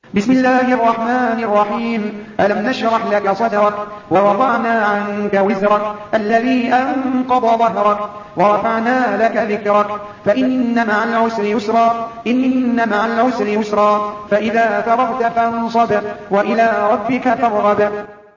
بسم الله الرحمن الرحيم. ألم نشرح لك صدرك ووضعنا عنك وزرك الذي أنقض ظهرك ورفعنا لك ذكرك فإن مع العسر يسرا إن مع العسر يسرا فإذا فرغت فانصب وإلى ربك فارغب.